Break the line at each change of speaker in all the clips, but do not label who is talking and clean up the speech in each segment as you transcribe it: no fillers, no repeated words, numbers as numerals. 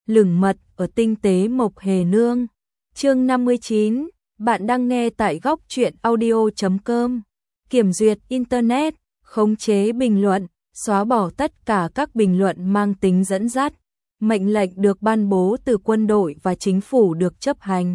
lửng mật ở tinh tế Mộc Hề Nương. Chương 59, bạn đang nghe tại góc truyện audio.com. Kiểm duyệt Internet, khống chế bình luận, xóa bỏ tất cả các bình luận mang tính dẫn dắt. Mệnh lệnh được ban bố từ quân đội và chính phủ được chấp hành.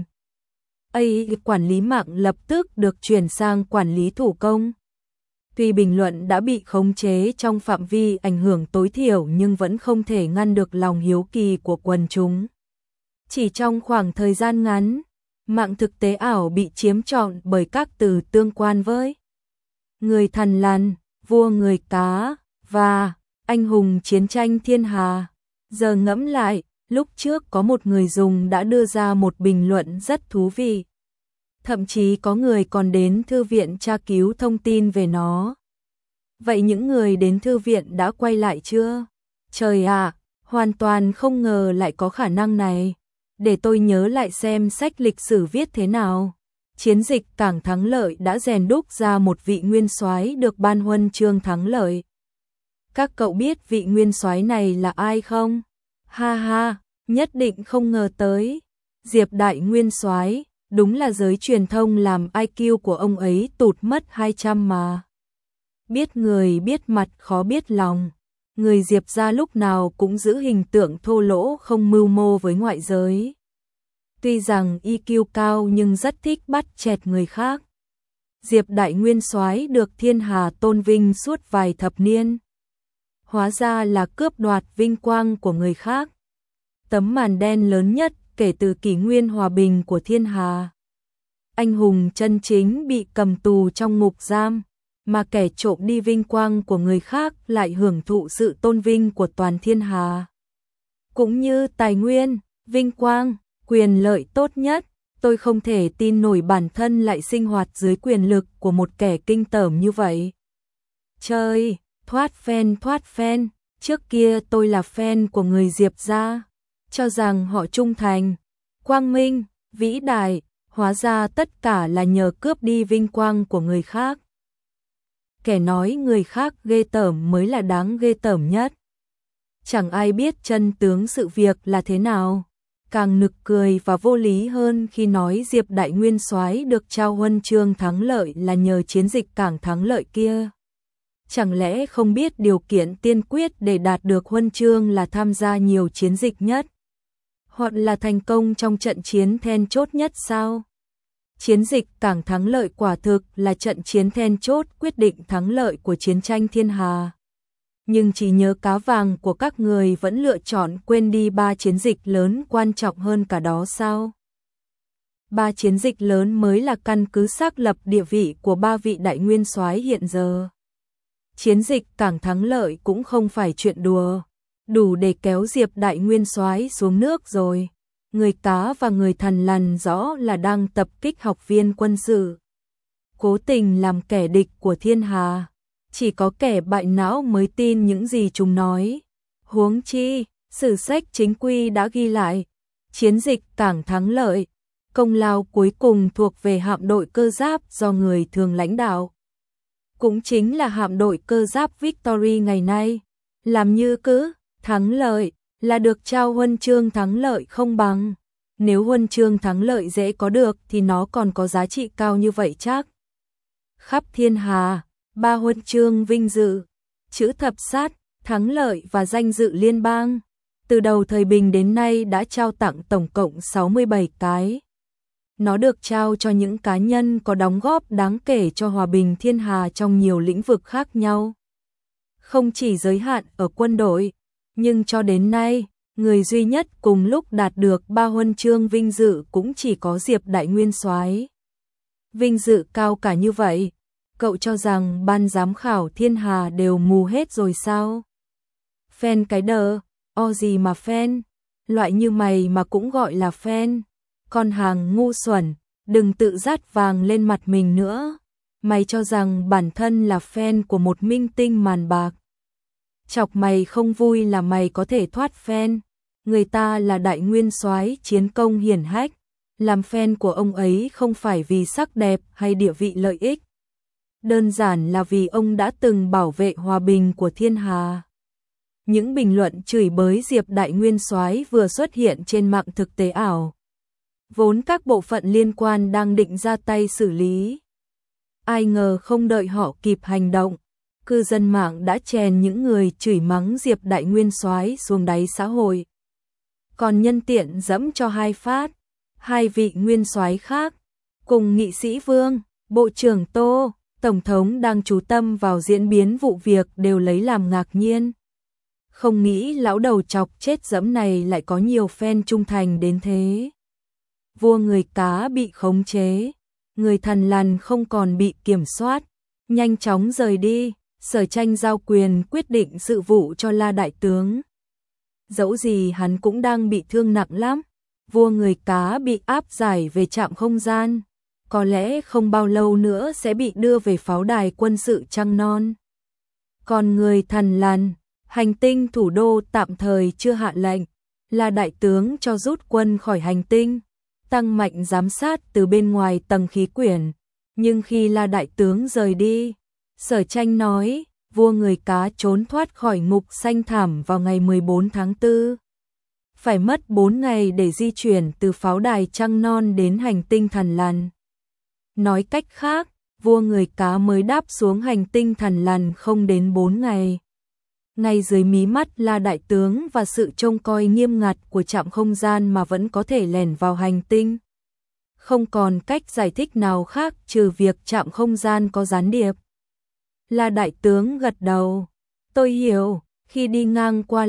AI quản lý mạng lập tức được chuyển sang quản lý thủ công. Tuy bình luận đã bị khống chế trong phạm vi ảnh hưởng tối thiểu nhưng vẫn không thể ngăn được lòng hiếu kỳ của quần chúng. Chỉ trong khoảng thời gian ngắn, mạng thực tế ảo bị chiếm trọn bởi các từ tương quan với người thằn lằn, vua người cá và anh hùng chiến tranh thiên hà. Giờ ngẫm lại, lúc trước có một người dùng đã đưa ra một bình luận rất thú vị. Thậm chí có người còn đến thư viện tra cứu thông tin về nó. Vậy những người đến thư viện đã quay lại chưa? Trời ạ, hoàn toàn không ngờ lại có khả năng này. Để tôi nhớ lại xem sách lịch sử viết thế nào. Chiến dịch Cảng Thắng Lợi đã rèn đúc ra một vị nguyên soái được ban huân chương thắng lợi. Các cậu biết vị nguyên soái này là ai không? Ha ha, nhất định không ngờ tới. Diệp Đại Nguyên soái, đúng là giới truyền thông làm IQ của ông ấy tụt mất 200 mà. Biết người biết mặt khó biết lòng. Người Diệp gia lúc nào cũng giữ hình tượng thô lỗ không mưu mô với ngoại giới. Tuy rằng IQ cao nhưng rất thích bắt chẹt người khác. Diệp Đại Nguyên soái được thiên hà tôn vinh suốt vài thập niên. Hóa ra là cướp đoạt vinh quang của người khác. Tấm màn đen lớn nhất kể từ kỷ nguyên hòa bình của thiên hà. Anh hùng chân chính bị cầm tù trong ngục giam, mà kẻ trộm đi vinh quang của người khác lại hưởng thụ sự tôn vinh của toàn thiên hà. Cũng như tài nguyên, vinh quang, quyền lợi tốt nhất, tôi không thể tin nổi bản thân lại sinh hoạt dưới quyền lực của một kẻ kinh tởm như vậy. Chơi, thoát fan, trước kia tôi là fan của người Diệp gia, cho rằng họ trung thành, quang minh, vĩ đại, hóa ra tất cả là nhờ cướp đi vinh quang của người khác. Kẻ nói người khác ghê tởm mới là đáng ghê tởm nhất. Chẳng ai biết chân tướng sự việc là thế nào. Càng nực cười và vô lý hơn khi nói Diệp Đại Nguyên soái được trao huân chương thắng lợi là nhờ chiến dịch Cảng Thắng Lợi kia. Chẳng lẽ không biết điều kiện tiên quyết để đạt được huân chương là tham gia nhiều chiến dịch nhất, hoặc là thành công trong trận chiến then chốt nhất sao? Chiến dịch Cảng Thắng Lợi quả thực là trận chiến then chốt quyết định thắng lợi của chiến tranh thiên hà. Nhưng chỉ nhớ cá vàng của các người vẫn lựa chọn quên đi 3 chiến dịch lớn quan trọng hơn cả đó sao? 3 chiến dịch lớn mới là căn cứ xác lập địa vị của 3 vị đại nguyên soái hiện giờ. Chiến dịch Cảng Thắng Lợi cũng không phải chuyện đùa, đủ để kéo Diệp Đại Nguyên soái xuống nước rồi. Người cá và người thằn lằn rõ là đang tập kích học viên quân sự, cố tình làm kẻ địch của thiên hà. Chỉ có kẻ bại não mới tin những gì chúng nói. Huống chi, sử sách chính quy đã ghi lại, chiến dịch Cảng Thắng Lợi, công lao cuối cùng thuộc về hạm đội cơ giáp do người thường lãnh đạo. Cũng chính là hạm đội cơ giáp Victory ngày nay. Làm như cứ thắng lợi là được trao huân chương thắng lợi không bằng. Nếu huân chương thắng lợi dễ có được thì nó còn có giá trị cao như vậy chắc. Khắp thiên hà, 3 huân chương vinh dự, chữ thập sát, thắng lợi và danh dự liên bang. Từ đầu thời bình đến nay đã trao tặng tổng cộng 67 cái. Nó được trao cho những cá nhân có đóng góp đáng kể cho hòa bình thiên hà trong nhiều lĩnh vực khác nhau. Không chỉ giới hạn ở quân đội, nhưng cho đến nay, người duy nhất cùng lúc đạt được 3 huân chương vinh dự cũng chỉ có Diệp Đại Nguyên soái. Vinh dự cao cả như vậy, cậu cho rằng ban giám khảo thiên hà đều mù hết rồi sao? Fan cái đờ, gì mà fan, loại như mày mà cũng gọi là fan. Con hàng ngu xuẩn, đừng tự dát vàng lên mặt mình nữa. Mày cho rằng bản thân là fan của một minh tinh màn bạc. Chọc mày không vui là mày có thể thoát fan. Người ta là đại nguyên soái chiến công hiển hách. Làm fan của ông ấy không phải vì sắc đẹp hay địa vị lợi ích. Đơn giản là vì ông đã từng bảo vệ hòa bình của thiên hà. những bình luận chửi bới Diệp Đại Nguyên Soái vừa xuất hiện trên mạng thực tế ảo. Vốn các bộ phận liên quan đang định ra tay xử lý. Ai ngờ không đợi họ kịp hành động, cư dân mạng đã chèn những người chửi mắng Diệp Đại Nguyên Soái xuống đáy xã hội. Còn nhân tiện dẫm cho hai phát, hai vị nguyên soái khác, cùng nghị sĩ Vương, Bộ trưởng Tô, Tổng thống đang chú tâm vào diễn biến vụ việc đều lấy làm ngạc nhiên. Không nghĩ lão đầu chọc chết dẫm này lại có nhiều fan trung thành đến thế. Vua người cá bị khống chế, người Thằn Lằn không còn bị kiểm soát, nhanh chóng rời đi, Sở Tranh giao quyền quyết định sự vụ cho La Đại Tướng. Dẫu gì hắn cũng đang bị thương nặng lắm, vua người cá bị áp giải về trạm không gian, có lẽ không bao lâu nữa sẽ bị đưa về pháo đài quân sự Trăng Non. Còn người Thằn Lằn, hành tinh thủ đô tạm thời chưa hạ lệnh, La Đại Tướng cho rút quân khỏi hành tinh, tăng mạnh giám sát từ bên ngoài tầng khí quyển. Nhưng khi La Đại Tướng rời đi, Sở Tranh nói, vua người cá trốn thoát khỏi ngục xanh thảm vào ngày 14 tháng 4. Phải mất 4 ngày để di chuyển từ pháo đài Trăng Non đến hành tinh Thằn Lằn. Nói cách khác, vua người cá mới đáp xuống hành tinh Thằn Lằn không đến 4 ngày. Ngay dưới mí mắt La Đại Tướng và sự trông coi nghiêm ngặt của trạm không gian mà vẫn có thể lẻn vào hành tinh. Không còn cách giải thích nào khác trừ việc trạm không gian có gián điệp. La Đại Tướng gật đầu. Tôi hiểu. Khi đi ngang qua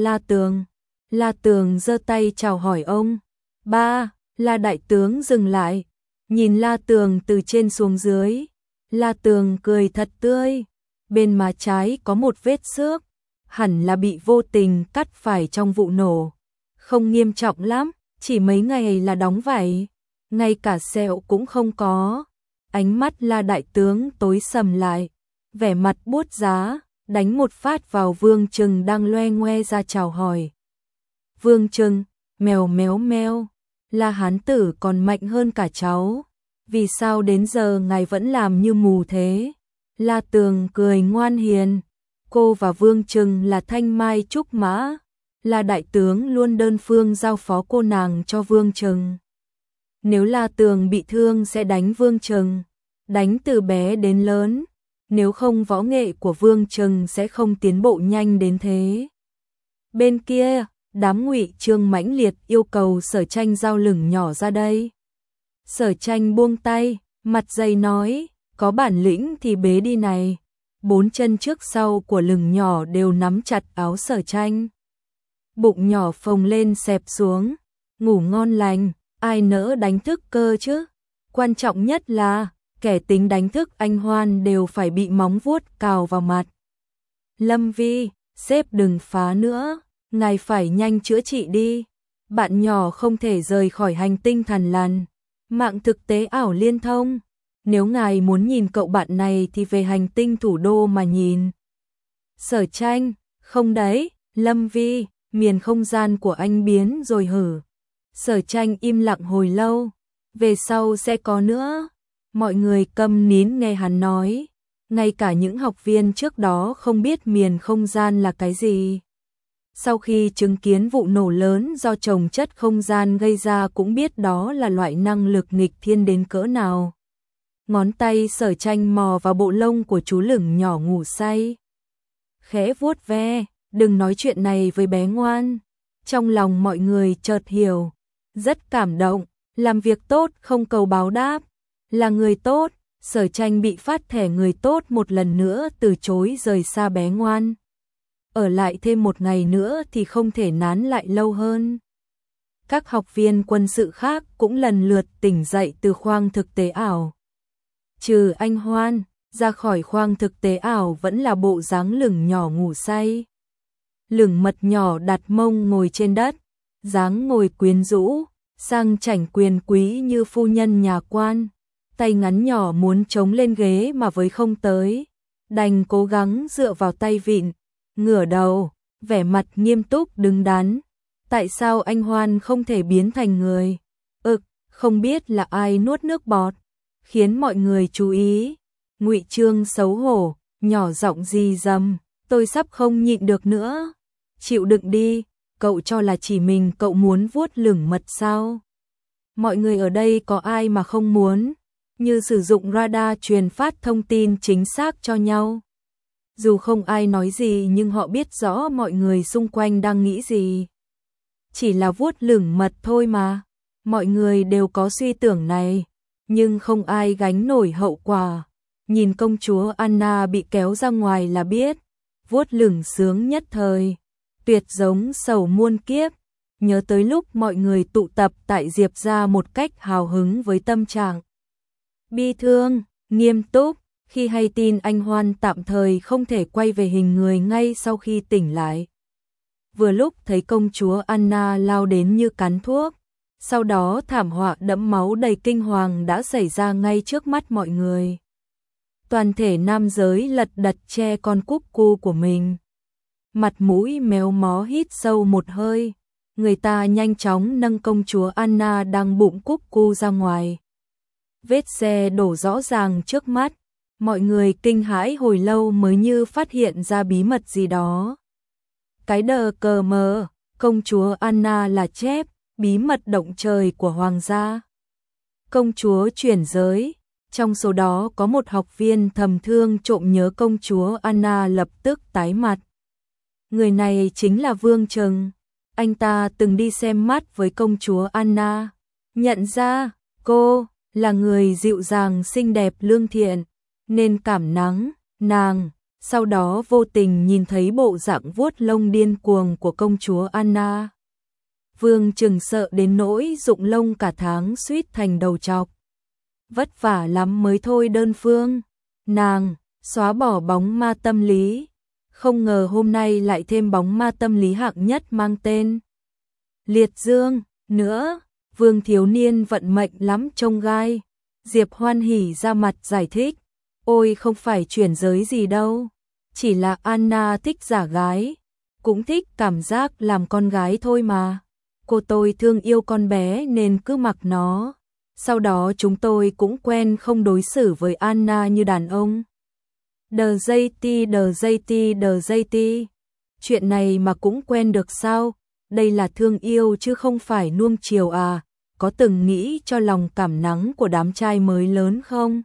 La Tường giơ tay chào hỏi ông. Ba, La Đại Tướng dừng lại, nhìn La Tường từ trên xuống dưới. La Tường cười thật tươi. Bên má trái có một vết xước, hẳn là bị vô tình cắt phải trong vụ nổ. Không nghiêm trọng lắm, chỉ mấy ngày là đóng vảy, ngay cả sẹo cũng không có. Ánh mắt La Đại Tướng tối sầm lại, vẻ mặt buốt giá, đánh một phát vào Vương Trừng đang loe ngoe ra chào hỏi. Vương Trừng, mèo méo meo, La hán tử còn mạnh hơn cả cháu. Vì sao đến giờ ngài vẫn làm như mù thế? La Tường cười ngoan hiền. Cô và Vương Trừng là thanh mai trúc mã. La Đại Tướng luôn đơn phương giao phó cô nàng cho Vương Trừng. Nếu La Tường bị thương sẽ đánh Vương Trừng, đánh từ bé đến lớn. Nếu không võ nghệ của Vương Trừng sẽ không tiến bộ nhanh đến thế. Bên kia, đám Ngụy Trương mãnh liệt yêu cầu Sở Tranh giao lửng nhỏ ra đây. Sở Tranh buông tay, mặt dày nói, có bản lĩnh thì bế đi này. 4 chân trước sau của lửng nhỏ đều nắm chặt áo Sở Tranh. Bụng nhỏ phồng lên xẹp xuống, ngủ ngon lành, ai nỡ đánh thức cơ chứ. Quan trọng nhất là, kẻ tính đánh thức anh Hoan đều phải bị móng vuốt cào vào mặt. Lâm Vi, sếp đừng phá nữa, ngài phải nhanh chữa trị đi. Bạn nhỏ không thể rời khỏi hành tinh Thằn Lằn. Mạng thực tế ảo liên thông. Nếu ngài muốn nhìn cậu bạn này thì về hành tinh thủ đô mà nhìn. Sở Tranh, không đấy, Lâm Vi, miền không gian của anh biến rồi hử. Sở Tranh im lặng hồi lâu, về sau sẽ có nữa. Mọi người câm nín nghe hắn nói, ngay cả những học viên trước đó không biết miền không gian là cái gì. Sau khi chứng kiến vụ nổ lớn do chồng chất không gian gây ra cũng biết đó là loại năng lực nghịch thiên đến cỡ nào. Ngón tay Sở Tranh mò vào bộ lông của chú lửng nhỏ ngủ say. Khẽ vuốt ve, đừng nói chuyện này với bé ngoan. Trong lòng mọi người chợt hiểu, rất cảm động, làm việc tốt không cầu báo đáp. Là người tốt, Sở Tranh bị phát thẻ người tốt một lần nữa từ chối rời xa bé ngoan. Ở lại thêm một ngày nữa thì không thể nán lại lâu hơn. Các học viên quân sự khác cũng lần lượt tỉnh dậy từ khoang thực tế ảo. Trừ anh Hoan, ra khỏi khoang thực tế ảo vẫn là bộ dáng lửng nhỏ ngủ say. Lửng mật nhỏ đặt mông ngồi trên đất, dáng ngồi quyến rũ, sang chảnh quyền quý như phu nhân nhà quan. Tay ngắn nhỏ muốn chống lên ghế mà với không tới, đành cố gắng dựa vào tay vịn, ngửa đầu, vẻ mặt nghiêm túc đứng đắn. Tại sao anh Hoan không thể biến thành người? Không biết là ai nuốt nước bọt, khiến mọi người chú ý. Ngụy Trương xấu hổ, nhỏ giọng rì rầm, tôi sắp không nhịn được nữa. chịu đựng đi, cậu cho là chỉ mình cậu muốn vuốt lửng mật sao? Mọi người ở đây có ai mà không muốn, như sử dụng radar truyền phát thông tin chính xác cho nhau. Dù không ai nói gì nhưng họ biết rõ mọi người xung quanh đang nghĩ gì. Chỉ là vuốt lửng mật thôi mà, mọi người đều có suy tưởng này, nhưng không ai gánh nổi hậu quả. Nhìn công chúa Anna bị kéo ra ngoài là biết, vuốt lửng sướng nhất thời, tuyệt giống sầu muôn kiếp. Nhớ tới lúc mọi người tụ tập tại Diệp gia một cách hào hứng với tâm trạng bi thương, nghiêm túc, khi hay tin anh Hoan tạm thời không thể quay về hình người ngay sau khi tỉnh lại. Vừa lúc thấy công chúa Anna lao đến như cắn thuốc, sau đó thảm họa đẫm máu đầy kinh hoàng đã xảy ra ngay trước mắt mọi người. Toàn thể nam giới lật đật che con cúc cu của mình. Mặt mũi méo mó hít sâu một hơi, người ta nhanh chóng nâng công chúa Anna đang bụng cúc cu ra ngoài. Vết xe đổ rõ ràng trước mắt, mọi người kinh hãi hồi lâu mới như phát hiện ra bí mật gì đó. Cái đờ cờ mờ, công chúa Anna là chép, bí mật động trời của hoàng gia. Công chúa chuyển giới, trong số đó có một học viên thầm thương trộm nhớ công chúa Anna lập tức tái mặt. Người này chính là Vương Trừng, anh ta từng đi xem mắt với công chúa Anna, nhận ra cô là người dịu dàng xinh đẹp lương thiện, nên cảm nắng nàng. Sau đó vô tình nhìn thấy bộ dạng vuốt lông điên cuồng của công chúa Anna. Vương Trừng sợ đến nỗi rụng lông cả tháng suýt thành đầu trọc. Vất vả lắm mới thôi đơn phương. Nàng xóa bỏ bóng ma tâm lý. Không ngờ hôm nay lại thêm bóng ma tâm lý hạng nhất mang tên Liệt Dương nữa. Vương thiếu niên vận mệnh lắm trông gai. Diệp Hoan hỉ ra mặt giải thích. Ôi không phải chuyển giới gì đâu. Chỉ là Anna thích giả gái, cũng thích cảm giác làm con gái thôi mà. Cô tôi thương yêu con bé nên cứ mặc nó. Sau đó chúng tôi cũng quen không đối xử với Anna như đàn ông. Đờ dây ti. Chuyện này mà cũng quen được sao? Đây là thương yêu chứ không phải nuông chiều à? Có từng nghĩ cho lòng cảm nắng của đám trai mới lớn không?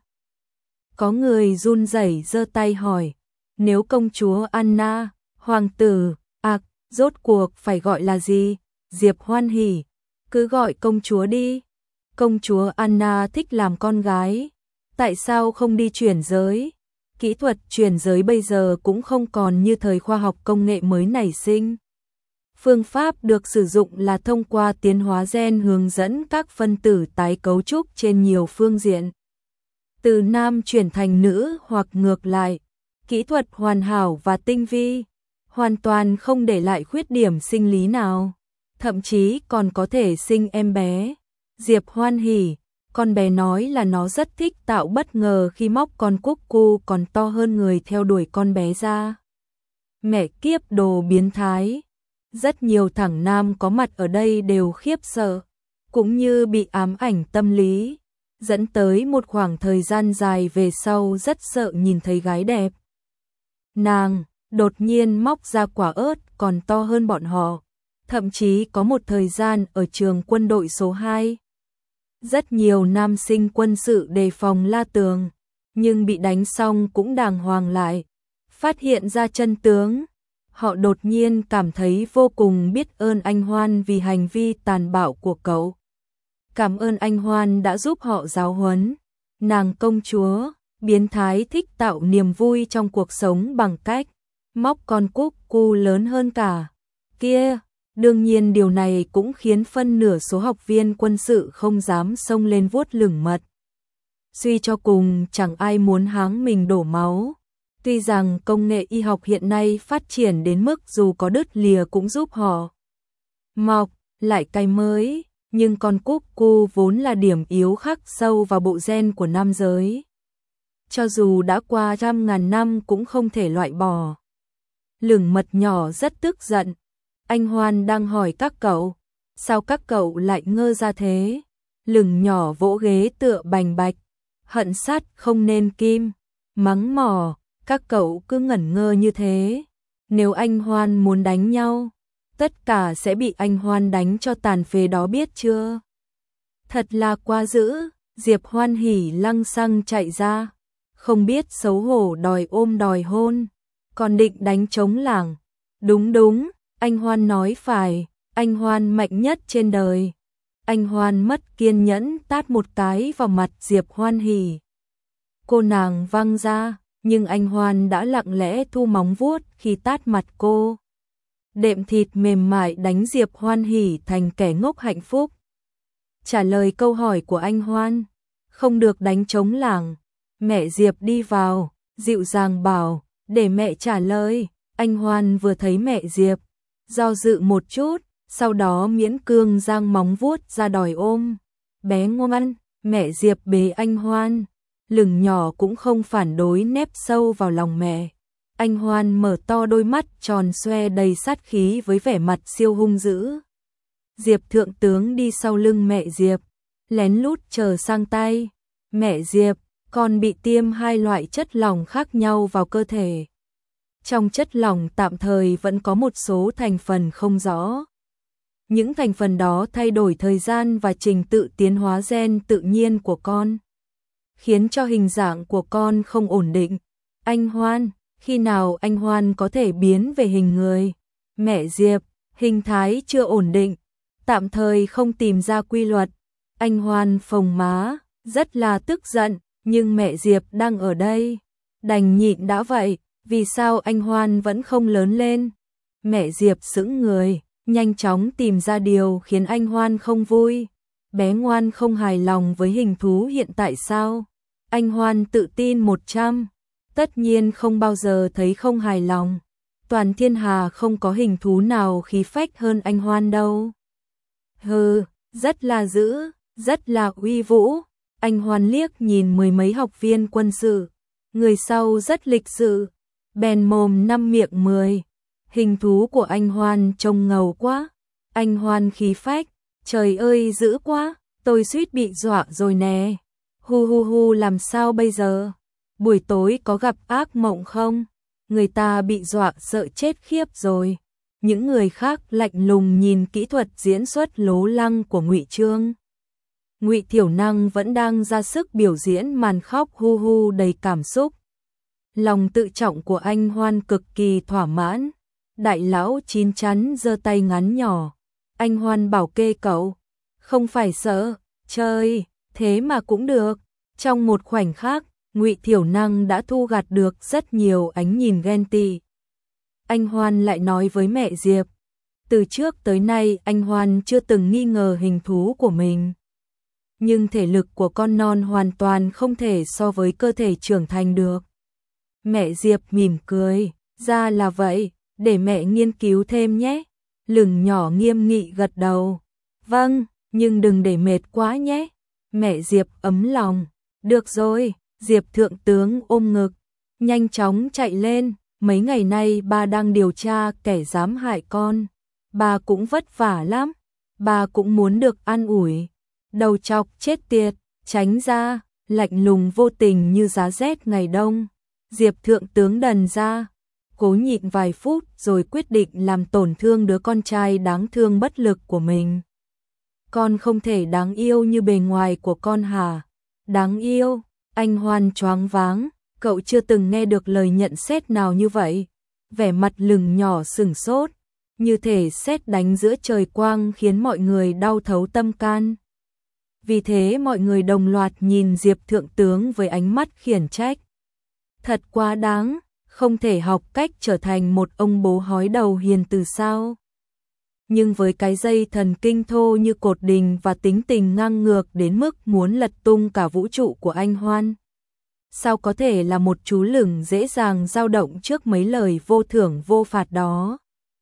Có người run rẩy giơ tay hỏi. Nếu công chúa Anna, hoàng tử, rốt cuộc phải gọi là gì? Diệp Hoan hỉ, cứ gọi công chúa đi. Công chúa Anna thích làm con gái, tại sao không đi chuyển giới? Kỹ thuật chuyển giới bây giờ cũng không còn như thời khoa học công nghệ mới nảy sinh. Phương pháp được sử dụng là thông qua tiến hóa gen hướng dẫn các phân tử tái cấu trúc trên nhiều phương diện. Từ nam chuyển thành nữ hoặc ngược lại. Kỹ thuật hoàn hảo và tinh vi, hoàn toàn không để lại khuyết điểm sinh lý nào, thậm chí còn có thể sinh em bé. Diệp Hoan hỉ, con bé nói là nó rất thích tạo bất ngờ khi móc con cúc cu còn to hơn người theo đuổi con bé ra. Mẹ kiếp đồ biến thái. Rất nhiều thằng nam có mặt ở đây đều khiếp sợ, cũng như bị ám ảnh tâm lý, dẫn tới một khoảng thời gian dài về sau rất sợ nhìn thấy gái đẹp. Nàng đột nhiên móc ra quả ớt còn to hơn bọn họ, thậm chí có một thời gian ở trường quân đội số 2. Rất nhiều nam sinh quân sự đề phòng La Tường, nhưng bị đánh xong cũng đàng hoàng lại. Phát hiện ra chân tướng, họ đột nhiên cảm thấy vô cùng biết ơn anh Hoan vì hành vi tàn bạo của cậu. Cảm ơn anh Hoan đã giúp họ giáo huấn. Nàng công chúa biến thái thích tạo niềm vui trong cuộc sống bằng cách móc con cúc cu lớn hơn cả kia. Đương nhiên điều này cũng khiến phân nửa số học viên quân sự không dám xông lên vuốt lửng mật. Suy cho cùng chẳng ai muốn háng mình đổ máu. Tuy rằng công nghệ y học hiện nay phát triển đến mức dù có đứt lìa cũng giúp họ mọc lại cái mới, nhưng con cúc cu vốn là điểm yếu khắc sâu vào bộ gen của nam giới. Cho dù đã qua trăm ngàn năm cũng không thể loại bỏ. Lửng mật nhỏ rất tức giận. Anh Hoan đang hỏi các cậu, sao các cậu lại ngơ ra thế? Lửng nhỏ vỗ ghế tựa bành bạch, hận sắt không nên kim, mắng mỏ, các cậu cứ ngẩn ngơ như thế. Nếu anh Hoan muốn đánh nhau, tất cả sẽ bị anh Hoan đánh cho tàn phế đó biết chưa? Thật là quá dữ, Diệp Hoan hỉ lăng xăng chạy ra, không biết xấu hổ đòi ôm đòi hôn, còn định đánh trống lảng. Đúng đúng, anh Hoan nói phải, anh Hoan mạnh nhất trên đời. Anh Hoan mất kiên nhẫn tát một cái vào mặt Diệp Hoan hỉ. Cô nàng văng ra, nhưng anh Hoan đã lặng lẽ thu móng vuốt khi tát mặt cô. Đệm thịt mềm mại đánh Diệp Hoan hỉ thành kẻ ngốc hạnh phúc. Trả lời câu hỏi của anh Hoan, không được đánh trống lảng. Mẹ Diệp đi vào, dịu dàng bảo, để mẹ trả lời. Anh Hoan vừa thấy mẹ Diệp, do dự một chút, sau đó miễn cương giang móng vuốt ra đòi ôm. Bé ngoan, mẹ Diệp bế anh Hoan, lưng nhỏ cũng không phản đối nép sâu vào lòng mẹ. Anh Hoan mở to đôi mắt tròn xoe đầy sát khí với vẻ mặt siêu hung dữ. Diệp thượng tướng đi sau lưng mẹ Diệp, lén lút chờ sang tay. Mẹ Diệp, con bị tiêm 2 loại chất lỏng khác nhau vào cơ thể. Trong chất lỏng tạm thời vẫn có một số thành phần không rõ. Những thành phần đó thay đổi thời gian và trình tự tiến hóa gen tự nhiên của con, khiến cho hình dạng của con không ổn định. Anh Hoan, khi nào anh Hoan có thể biến về hình người? Mẹ Diệp, hình thái chưa ổn định, tạm thời không tìm ra quy luật. Anh Hoan phồng má, rất là tức giận, nhưng mẹ Diệp đang ở đây, đành nhịn đã vậy, vì sao anh Hoan vẫn không lớn lên? Mẹ Diệp sững người, nhanh chóng tìm ra điều khiến anh Hoan không vui. Bé ngoan không hài lòng với hình thú hiện tại sao? Anh Hoan tự tin 100, tất nhiên không bao giờ thấy không hài lòng. Toàn thiên hà không có hình thú nào khí phách hơn anh Hoan đâu. Hừ, rất là dữ, rất là uy vũ. Anh Hoan liếc nhìn 10 mấy học viên quân sự, người sau rất lịch sự, bèn mồm 5 miệng 10. Hình thú của anh Hoan trông ngầu quá. Anh Hoan khí phách, trời ơi dữ quá, tôi suýt bị dọa rồi nè. Hu hu hu, làm sao bây giờ? Buổi tối có gặp ác mộng không? Người ta bị dọa sợ chết khiếp rồi. Những người khác lạnh lùng nhìn kỹ thuật diễn xuất lố lăng của Ngụy Trương. Ngụy Thiểu Năng vẫn đang ra sức biểu diễn màn khóc hu hu đầy cảm xúc. Lòng tự trọng của anh Hoan cực kỳ thỏa mãn. Đại lão chín chắn giơ tay ngắn nhỏ. Anh Hoan bảo kê cậu, không phải sợ, chơi, thế mà cũng được. Trong một khoảnh khắc, Ngụy Thiểu Năng đã thu gặt được rất nhiều ánh nhìn ghen tị. Anh Hoan lại nói với mẹ Diệp, từ trước tới nay anh Hoan chưa từng nghi ngờ hình thú của mình. Nhưng thể lực của con non hoàn toàn không thể so với cơ thể trưởng thành được. Mẹ Diệp mỉm cười, ra là vậy, để mẹ nghiên cứu thêm nhé. Lưng nhỏ nghiêm nghị gật đầu. Vâng, nhưng đừng để mệt quá nhé. Mẹ Diệp ấm lòng. Được rồi, Diệp thượng tướng ôm ngực, nhanh chóng chạy lên. Mấy ngày nay ba đang điều tra kẻ dám hại con. Ba cũng vất vả lắm. Ba cũng muốn được an ủi. Đầu chọc chết tiệt, tránh ra, lạnh lùng vô tình như giá rét ngày đông. Diệp thượng tướng đần ra, cố nhịn vài phút rồi quyết định làm tổn thương đứa con trai đáng thương bất lực của mình. Con không thể đáng yêu như bề ngoài của con hả? Đáng yêu? Anh Hoan choáng váng, cậu chưa từng nghe được lời nhận xét nào như vậy. Vẻ mặt lừng nhỏ sửng sốt, như thể sét đánh giữa trời quang khiến mọi người đau thấu tâm can. Vì thế mọi người đồng loạt nhìn Diệp thượng tướng với ánh mắt khiển trách. Thật quá đáng, không thể học cách trở thành một ông bố hói đầu hiền từ sao. Nhưng với cái dây thần kinh thô như cột đình và tính tình ngang ngược đến mức muốn lật tung cả vũ trụ của anh Hoan, sao có thể là một chú lửng dễ dàng dao động trước mấy lời vô thưởng vô phạt đó.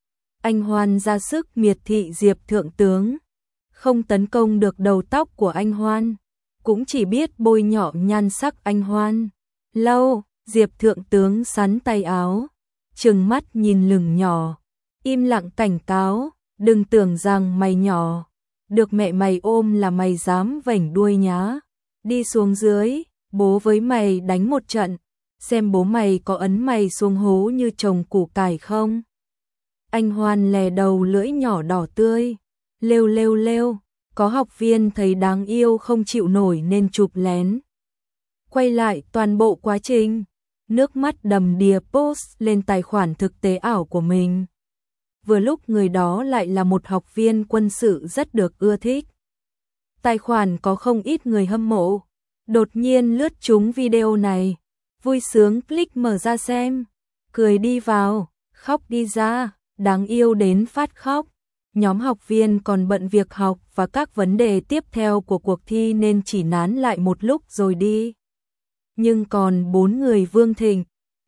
Anh Hoan ra sức miệt thị Diệp thượng tướng, không tấn công được đầu tóc của anh Hoan, cũng chỉ biết bôi nhọ nhan sắc anh Hoan. Lâu, Diệp thượng tướng sắn tay áo, trừng mắt nhìn lửng nhỏ, im lặng cảnh cáo, đừng tưởng rằng mày nhỏ, được mẹ mày ôm là mày dám vểnh đuôi nhá. Đi xuống dưới, bố với mày đánh một trận. xem bố mày có ấn mày xuống hố như trồng củ cải không? Anh Hoan lè đầu lưỡi nhỏ đỏ tươi, lêu lêu lêu, có học viên thấy đáng yêu không chịu nổi nên chụp lén. Quay lại toàn bộ quá trình, nước mắt đầm đìa post lên tài khoản thực tế ảo của mình. Vừa lúc người đó lại là một học viên quân sự rất được ưa thích. Tài khoản có không ít người hâm mộ, đột nhiên lướt trúng video này, vui sướng click mở ra xem, cười đi vào, khóc đi ra, đáng yêu đến phát khóc. Nhóm học viên còn bận việc học và các vấn đề tiếp theo của cuộc thi nên chỉ nán lại một lúc rồi đi. Nhưng còn 4 người Vương Thịnh,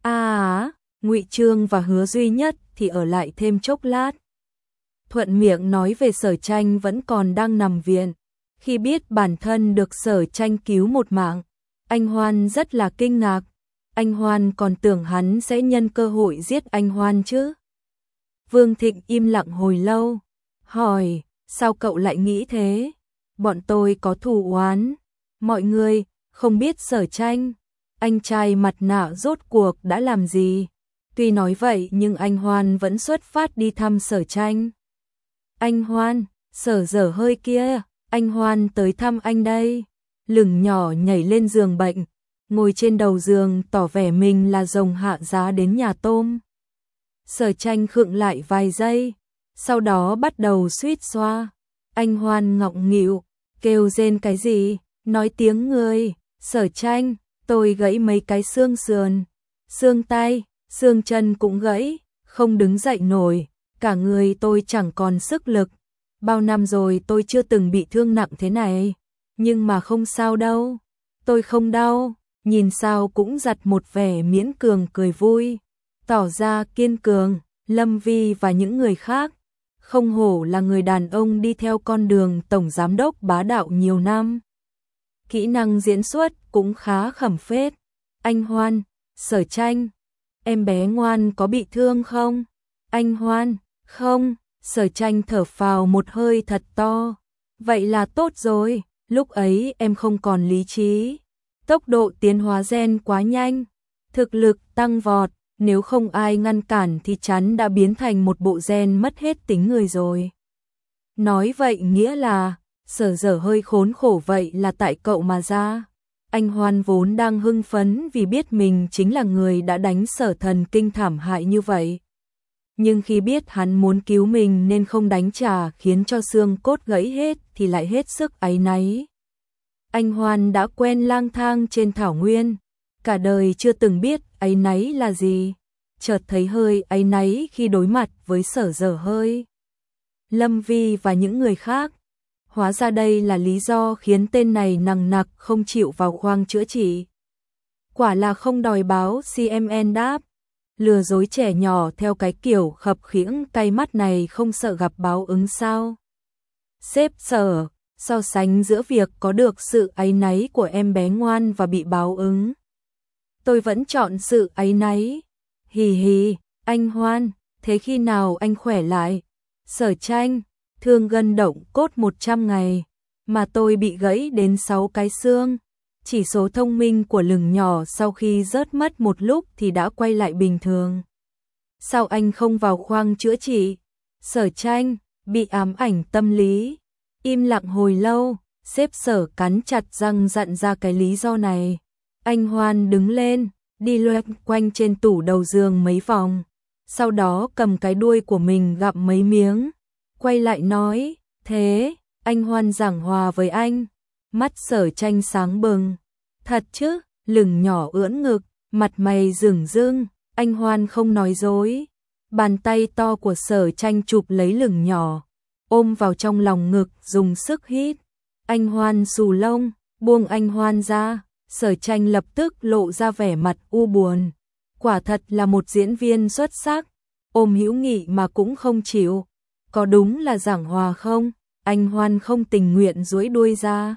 Ngụy Trương và Hứa Duy Nhất thì ở lại thêm chốc lát. Thuận miệng nói về Sở Tranh vẫn còn đang nằm viện. Khi biết bản thân được Sở Tranh cứu một mạng, anh Hoan rất là kinh ngạc. Anh Hoan còn tưởng hắn sẽ nhân cơ hội giết anh Hoan chứ. Vương Thịnh im lặng hồi lâu, hỏi, sao cậu lại nghĩ thế? Bọn tôi có thù oán. Mọi người, không biết Sở Tranh, anh trai mặt nạ rốt cuộc đã làm gì? Tuy nói vậy nhưng anh Hoan vẫn xuất phát đi thăm Sở Tranh. Anh Hoan, Sở Dở Hơi kia, anh Hoan tới thăm anh đây. Lửng nhỏ nhảy lên giường bệnh, ngồi trên đầu giường tỏ vẻ mình là rồng hạ giá đến nhà tôm. Sở Tranh khựng lại vài giây, sau đó bắt đầu suýt xoa. Anh Hoan ngọng nghịu, kêu rên cái gì, nói tiếng người. Sở Tranh, tôi gãy mấy cái xương sườn, xương tay, xương chân cũng gãy, không đứng dậy nổi, cả người tôi chẳng còn sức lực. Bao năm rồi tôi chưa từng bị thương nặng thế này, nhưng mà không sao đâu, tôi không đau. Nhìn sao cũng giặt một vẻ miễn cường cười vui, tỏ ra kiên cường. Lâm Vi và những người khác, không hổ là người đàn ông đi theo con đường tổng giám đốc bá đạo nhiều năm. Kỹ năng diễn xuất cũng khá khẩm phết. Anh Hoan, Sở Tranh, em bé ngoan có bị thương không? Anh Hoan, không. Sở Tranh thở phào một hơi thật to. Vậy là tốt rồi, lúc ấy em không còn lý trí. Tốc độ tiến hóa gen quá nhanh, thực lực tăng vọt, nếu không ai ngăn cản thì chắn đã biến thành một bộ gen mất hết tính người rồi. Nói vậy nghĩa là, Sở Dở Hơi khốn khổ vậy là tại cậu mà ra. Anh Hoan vốn đang hưng phấn vì biết mình chính là người đã đánh Sở Thần Kinh thảm hại như vậy. Nhưng khi biết hắn muốn cứu mình nên không đánh trả khiến cho xương cốt gãy hết thì lại hết sức áy náy. Anh Hoan đã quen lang thang trên thảo nguyên, cả đời chưa từng biết áy náy là gì, chợt thấy hơi áy náy khi đối mặt với Sở Dở Hơi, Lâm Vi và những người khác. Hóa ra đây là lý do khiến tên này nằng nặc không chịu vào khoang chữa trị. Quả là không đòi báo CMN đáp, lừa dối trẻ nhỏ theo cái kiểu khập khiễng cay mắt này không sợ gặp báo ứng sao? Sếp Sở, so sánh giữa việc có được sự áy náy của em bé ngoan và bị báo ứng, tôi vẫn chọn sự áy náy. Hì hì, anh Hoan, thế khi nào anh khỏe lại? Sở Tranh, thương gân động cốt 100 ngày, mà tôi bị gãy đến 6 cái xương. Chỉ số thông minh của Lửng nhỏ sau khi rớt mất một lúc thì đã quay lại bình thường. Sao anh không vào khoang chữa trị? Sở Tranh, bị ám ảnh tâm lý. Im lặng hồi lâu, sếp Sở cắn chặt răng dặn ra cái lý do này. Anh Hoan đứng lên, đi loanh quanh trên tủ đầu giường mấy vòng, sau đó cầm cái đuôi của mình gặm mấy miếng, quay lại nói, thế, anh Hoan giảng hòa với anh. Mắt Sở Tranh sáng bừng. Thật chứ? Lửng nhỏ ưỡn ngực, mặt mày rửng rưng. Anh Hoan không nói dối. Bàn tay to của Sở Tranh chụp lấy Lửng nhỏ, ôm vào trong lòng ngực dùng sức hít. Anh Hoan xù lông, buông anh Hoan ra. Sở Tranh lập tức lộ ra vẻ mặt u buồn. Quả thật là một diễn viên xuất sắc, ôm hữu nghị mà cũng không chịu. Có đúng là giảng hòa không? Anh Hoan không tình nguyện duỗi đuôi ra.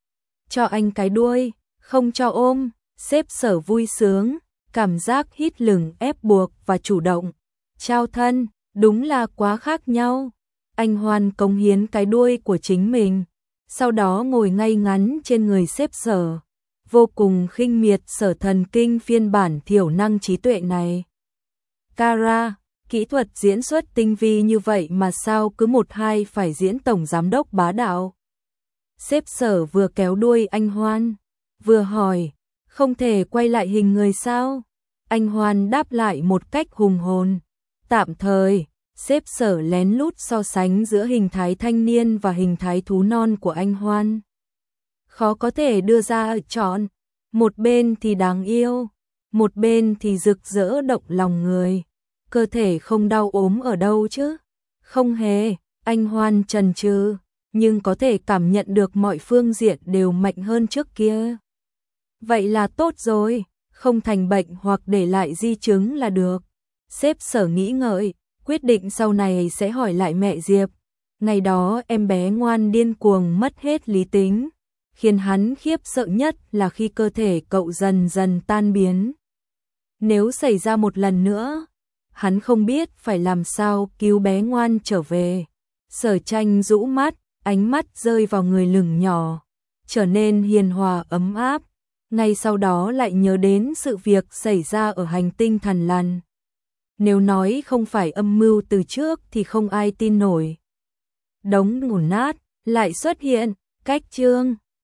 Cho anh cái đuôi, không cho ôm. Sếp Sở vui sướng, cảm giác hít Lửng ép buộc và chủ động trao thân, đúng là quá khác nhau. Anh Hoan cống hiến cái đuôi của chính mình, sau đó ngồi ngay ngắn trên người sếp Sở, vô cùng khinh miệt Sở Thần Kinh phiên bản thiểu năng trí tuệ này. Kara, kỹ thuật diễn xuất tinh vi như vậy mà sao cứ một hai phải diễn tổng giám đốc bá đạo. Sếp Sở vừa kéo đuôi anh Hoan, vừa hỏi, không thể quay lại hình người sao? Anh Hoan đáp lại một cách hùng hồn, tạm thời. Sếp Sở lén lút so sánh giữa hình thái thanh niên và hình thái thú non của anh Hoan. Khó có thể đưa ra chọn, một bên thì đáng yêu, một bên thì rực rỡ động lòng người. Cơ thể không đau ốm ở đâu chứ? Không hề, anh Hoan chần chừ, nhưng có thể cảm nhận được mọi phương diện đều mạnh hơn trước kia. Vậy là tốt rồi, không thành bệnh hoặc để lại di chứng là được. Sếp Sở nghĩ ngợi, quyết định sau này sẽ hỏi lại mẹ Diệp. Ngày đó em bé ngoan điên cuồng mất hết lý tính, khiến hắn khiếp sợ nhất là khi cơ thể cậu dần dần tan biến. Nếu xảy ra một lần nữa, hắn không biết phải làm sao cứu bé ngoan trở về. Sở Tranh rũ mắt, ánh mắt rơi vào người lửng nhỏ, trở nên hiền hòa ấm áp. Ngay sau đó lại nhớ đến sự việc xảy ra ở hành tinh Thần Lằn. Nếu nói không phải âm mưu từ trước thì không ai tin nổi. Đống mủ nát lại xuất hiện, cách chương